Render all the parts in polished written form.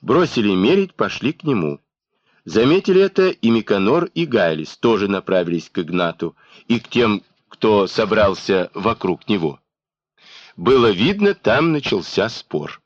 Бросили мерить, пошли к нему. Заметили это и Миконор, и Гайлис тоже направились к Игнату и к тем, кто собрался вокруг него. Было видно, там начался спор.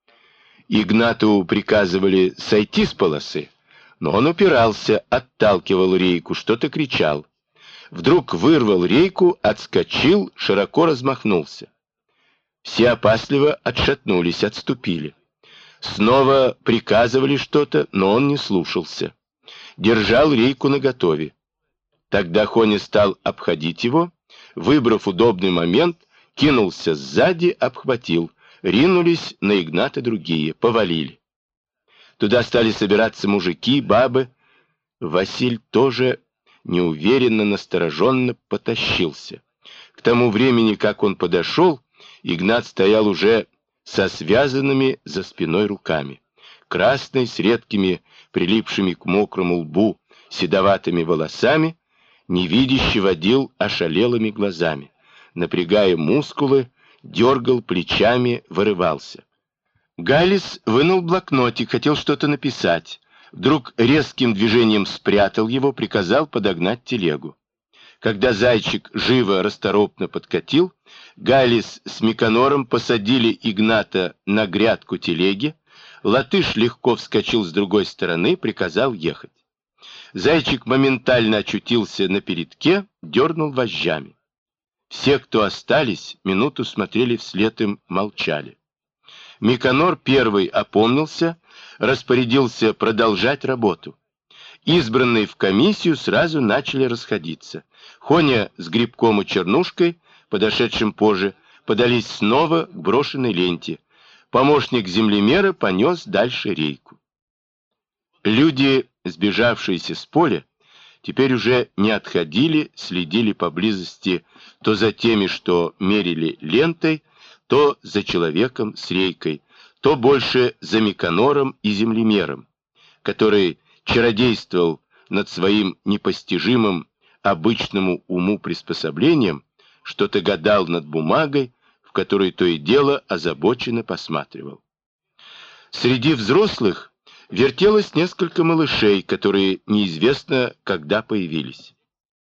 Игнату приказывали сойти с полосы, но он упирался, отталкивал рейку, что-то кричал. Вдруг вырвал рейку, отскочил, широко размахнулся. Все опасливо отшатнулись, отступили. Снова приказывали что-то, но он не слушался. Держал рейку наготове. Тогда Хоня стал обходить его, выбрав удобный момент, кинулся сзади, обхватил. Ринулись на Игната другие, повалили. Туда стали собираться мужики, бабы. Василь тоже неуверенно, настороженно потащился. К тому времени, как он подошел, Игнат стоял уже со связанными за спиной руками. Красный, с редкими, прилипшими к мокрому лбу, седоватыми волосами, невидяще водил ошалелыми глазами, напрягая мускулы, дергал плечами, вырывался. Гайлис вынул блокнотик, хотел что-то написать. Вдруг резким движением спрятал его, приказал подогнать телегу. Когда зайчик живо, расторопно подкатил, Гайлис с Миконором посадили Игната на грядку телеги, латыш легко вскочил с другой стороны, приказал ехать. Зайчик моментально очутился на передке, дернул вожжами. Все, кто остались, минуту смотрели вслед им, молчали. Миконор первый опомнился, распорядился продолжать работу. Избранные в комиссию сразу начали расходиться. Хоня с Грибком и Чернушкой, подошедшим позже, подались снова к брошенной ленте. Помощник землемера понес дальше рейку. Люди, сбежавшиеся с поля, теперь уже не отходили, следили поблизости то за теми, что мерили лентой, то за человеком с рейкой, то больше за Миконором и землемером, который чародействовал над своим непостижимым обычному уму приспособлением, что-то гадал над бумагой, в которой то и дело озабоченно посматривал. Среди взрослых вертелось несколько малышей, которые неизвестно когда появились.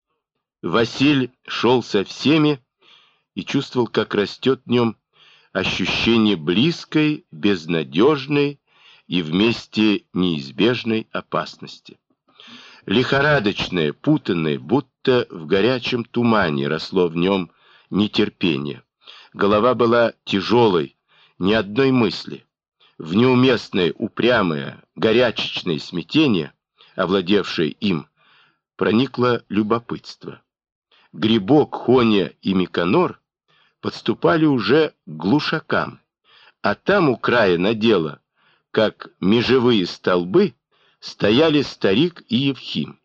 Василь шел со всеми и чувствовал, как растет в нем ощущение близкой, безнадежной и вместе неизбежной опасности. Лихорадочное, путанное, будто в горячем тумане росло в нем нетерпение. Голова была тяжелой, ни одной мысли. В неуместное, упрямое, горячечное смятение, овладевшее им, проникло любопытство. Грибок, Хоня и Миконор подступали уже к глушакам, а там у края надела, как межевые столбы, стояли старик и Евхим.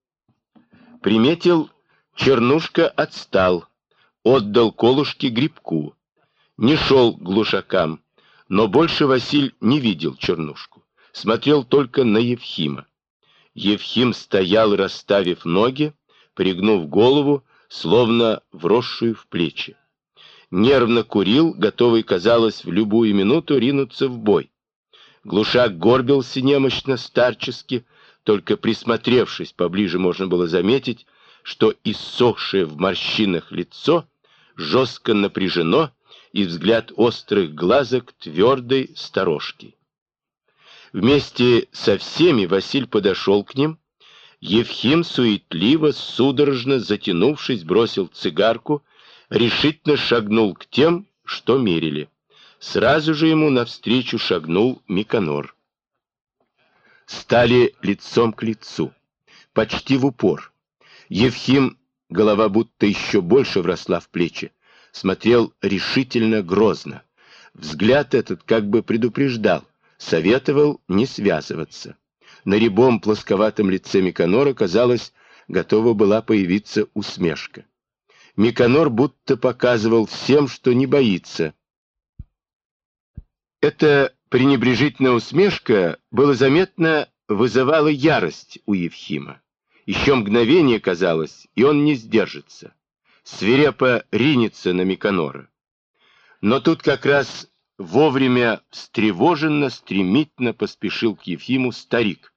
Приметил, Чернушка отстал, отдал колышки Грибку. Не шел к глушакам, но больше Василь не видел Чернушку, смотрел только на Евхима. Евхим стоял, расставив ноги, пригнув голову, словно вросшую в плечи. Нервно курил, готовый, казалось, в любую минуту ринуться в бой. Глушак горбился немощно, старчески, только присмотревшись поближе можно было заметить, что иссохшее в морщинах лицо жестко напряжено, и взгляд острых глазок твердой, сторожкий. Вместе со всеми Василь подошел к ним. Евхим суетливо, судорожно затянувшись, бросил цигарку, решительно шагнул к тем, что мерили. Сразу же ему навстречу шагнул Миконор. Стали лицом к лицу, почти в упор. Евхим, голова будто еще больше вросла в плечи, смотрел решительно, грозно. Взгляд этот как бы предупреждал, советовал не связываться. На рябом плосковатом лице Миконора, казалось, готова была появиться усмешка. Миконор будто показывал всем, что не боится. Эта пренебрежительная усмешка, было заметно, вызывала ярость у Евхима. Еще мгновение, казалось, и он не сдержится. Свирепо ринется на Миконора. Но тут как раз Вовремя встревоженно, стремительно поспешил к Ефиму старик,